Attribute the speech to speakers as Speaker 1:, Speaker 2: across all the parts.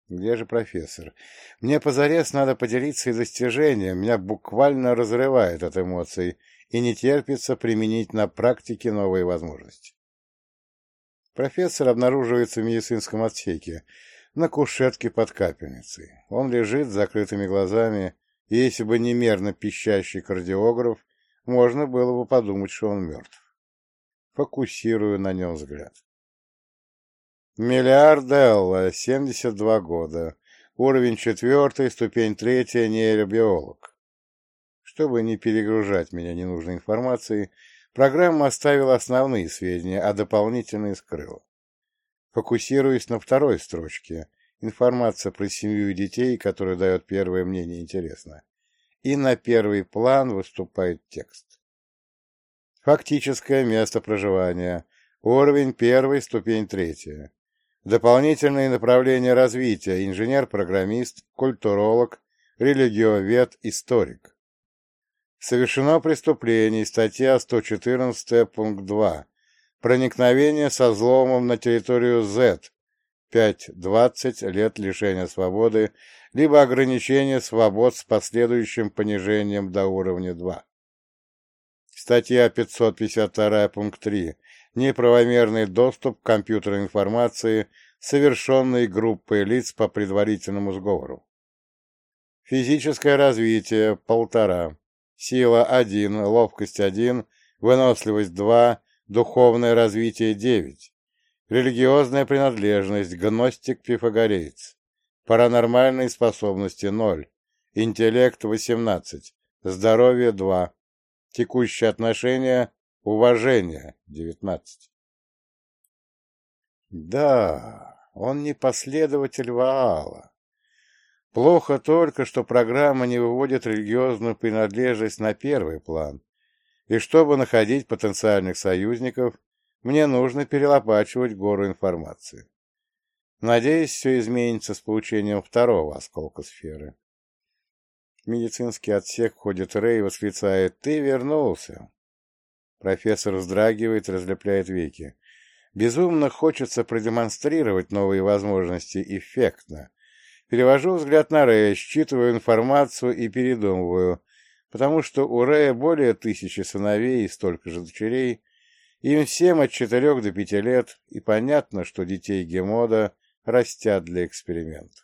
Speaker 1: Где же профессор? Мне позарез надо поделиться и достижением, меня буквально разрывает от эмоций и не терпится применить на практике новые возможности. Профессор обнаруживается в медицинском отсеке, на кушетке под капельницей. Он лежит с закрытыми глазами, и если бы не мерно пищащий кардиограф, можно было бы подумать, что он мертв. Фокусирую на нем взгляд. Миллиард Элла, 72 года. Уровень 4, ступень 3, нейробиолог. Чтобы не перегружать меня ненужной информацией, программа оставила основные сведения, а дополнительные скрыла. Фокусируясь на второй строчке, информация про семью и детей, которая дает первое мнение, интересна. И на первый план выступает текст. Фактическое место проживания. Уровень 1, ступень 3. Дополнительные направления развития. Инженер-программист, культуролог, религиовед, историк. Совершено преступление. Статья 114, пункт 2. Проникновение со взломом на территорию Z. 5-20 лет лишения свободы, либо ограничение свобод с последующим понижением до уровня 2. Статья 552, пункт 3. Неправомерный доступ к компьютерной информации, совершенной группой лиц по предварительному сговору. Физическое развитие 1,5. Сила 1, ловкость 1, выносливость 2, духовное развитие 9. Религиозная принадлежность, гностик-пифагореец. Паранормальные способности 0. Интеллект 18. Здоровье 2. Текущие отношения, уважение 19. Да, он не последователь Ваала. Плохо только, что программа не выводит религиозную принадлежность на первый план, и чтобы находить потенциальных союзников, мне нужно перелопачивать гору информации. Надеюсь, все изменится с получением второго осколка сферы. В медицинский отсек входит Рэй и восклицает: «Ты вернулся!» Профессор вздрагивает и разлепляет веки. Безумно хочется продемонстрировать новые возможности эффектно. Перевожу взгляд на Рэя, считываю информацию и передумываю, потому что у Рэя более 1000 сыновей и столько же дочерей, им всем от 4 до 5 лет, и понятно, что детей Гемода растят для экспериментов.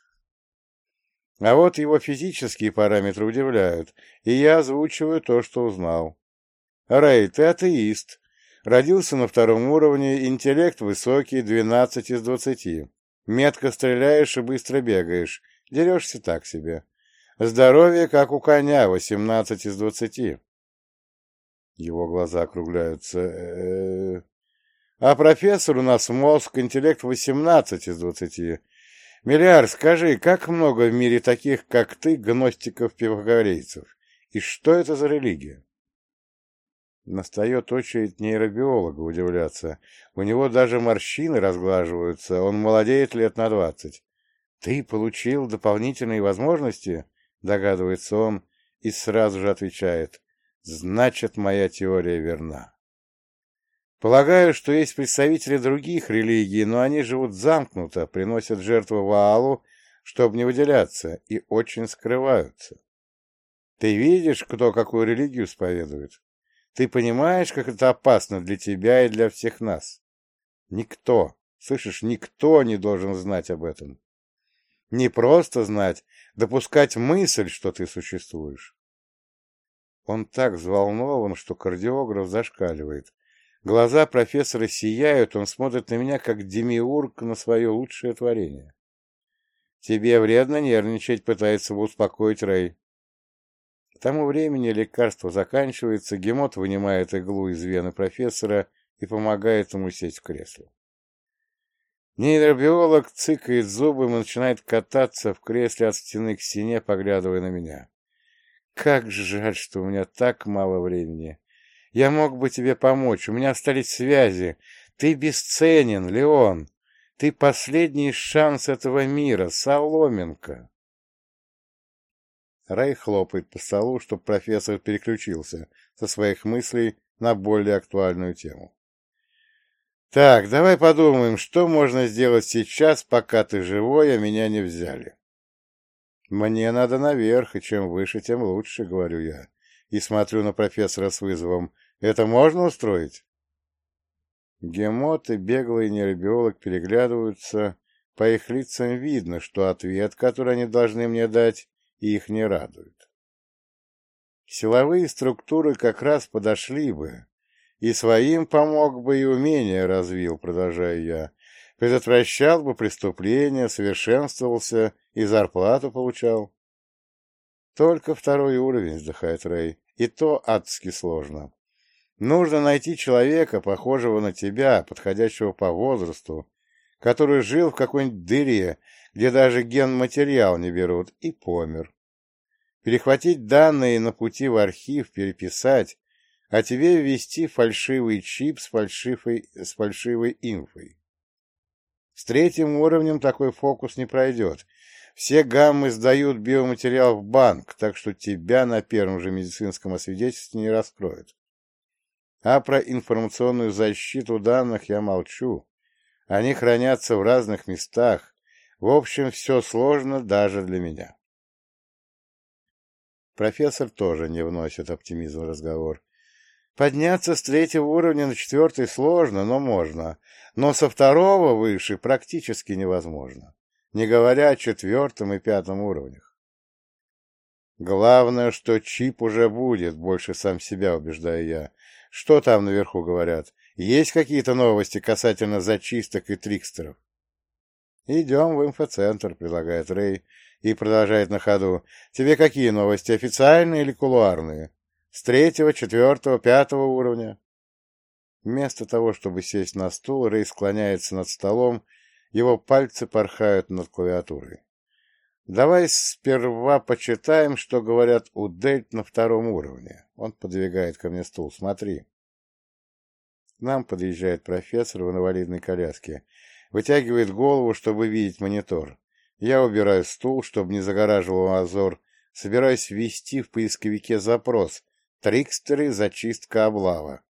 Speaker 1: А вот его физические параметры удивляют, и я озвучиваю то, что узнал. Рэй, ты атеист. Родился на 2-м уровне, интеллект высокий, 12 из 20. Метко стреляешь и быстро бегаешь, дерешься так себе. Здоровье, как у коня, 18 из 20. Его глаза округляются. А профессор у нас мозг, интеллект 18 из 20. Миллиард, скажи, как много в мире таких, как ты, гностиков-пифагорейцев? И что это за религия? Настает очередь нейробиолога удивляться. У него даже морщины разглаживаются, он молодеет лет на 20. Ты получил дополнительные возможности? Догадывается он и сразу же отвечает: значит, моя теория верна. Полагаю, что есть представители других религий, но они живут замкнуто, приносят жертву Ваалу, чтобы не выделяться, и очень скрываются. Ты видишь, кто какую религию исповедует? Ты понимаешь, как это опасно для тебя и для всех нас? Никто, слышишь, никто не должен знать об этом. Не просто знать, допускать мысль, что ты существуешь. Он так взволнован, что кардиограф зашкаливает. Глаза профессора сияют, он смотрит на меня, как демиург на свое лучшее творение. Тебе вредно нервничать, пытается успокоить Рэй. К тому времени лекарство заканчивается, Гемот вынимает иглу из вены профессора и помогает ему сесть в кресло. Нейробиолог цыкает зубом и начинает кататься в кресле от стены к стене, поглядывая на меня. Как жаль, что у меня так мало времени. Я мог бы тебе помочь, у меня остались связи. Ты бесценен, Леон. Ты последний шанс этого мира, соломинка. Рэй хлопает по столу, чтобы профессор переключился со своих мыслей на более актуальную тему. Так, давай подумаем, что можно сделать сейчас, пока ты живой, а меня не взяли. Мне надо наверх, и чем выше, тем лучше, говорю я. И смотрю на профессора с вызовом. Это можно устроить? Гемот и беглый нейробиолог переглядываются. По их лицам видно, что ответ, который они должны мне дать, их не радует. Силовые структуры как раз подошли бы. И своим помог бы, и умения развил, продолжаю я. Предотвращал бы преступления, совершенствовался и зарплату получал. Только второй уровень, вздыхает Рэй, и то адски сложно. Нужно найти человека, похожего на тебя, подходящего по возрасту, который жил в какой-нибудь дыре, где даже генматериал не берут, и помер. Перехватить данные на пути в архив, переписать, а тебе ввести фальшивый чип с фальшивой инфой. С третьим уровнем такой фокус не пройдет. Все гаммы сдают биоматериал в банк, так что тебя на первом же медицинском освидетельстве не раскроют. А про информационную защиту данных я молчу. Они хранятся в разных местах. В общем, все сложно даже для меня. Профессор тоже не вносит оптимизм в разговор. Подняться с третьего уровня на четвертый сложно, но можно. Но со второго выше практически невозможно. Не говоря о четвертом и пятом уровнях. Главное, что чип уже будет, больше сам себя убеждаю я. Что там наверху говорят? Есть какие-то новости касательно зачисток и трикстеров? Идем в инфоцентр, предлагает Рэй и продолжает на ходу. Тебе какие новости, официальные или кулуарные? С третьего, четвертого, пятого уровня? Вместо того, чтобы сесть на стул, Рэй склоняется над столом, его пальцы порхают над клавиатурой. Давай сперва почитаем, что говорят у Дельт на втором уровне. Он подвигает ко мне стул. Смотри. К нам подъезжает профессор в инвалидной коляске. Вытягивает голову, чтобы видеть монитор. Я убираю стул, чтобы не загораживал обзор. Собираюсь ввести в поисковике запрос «Трикстеры. Зачистка облава».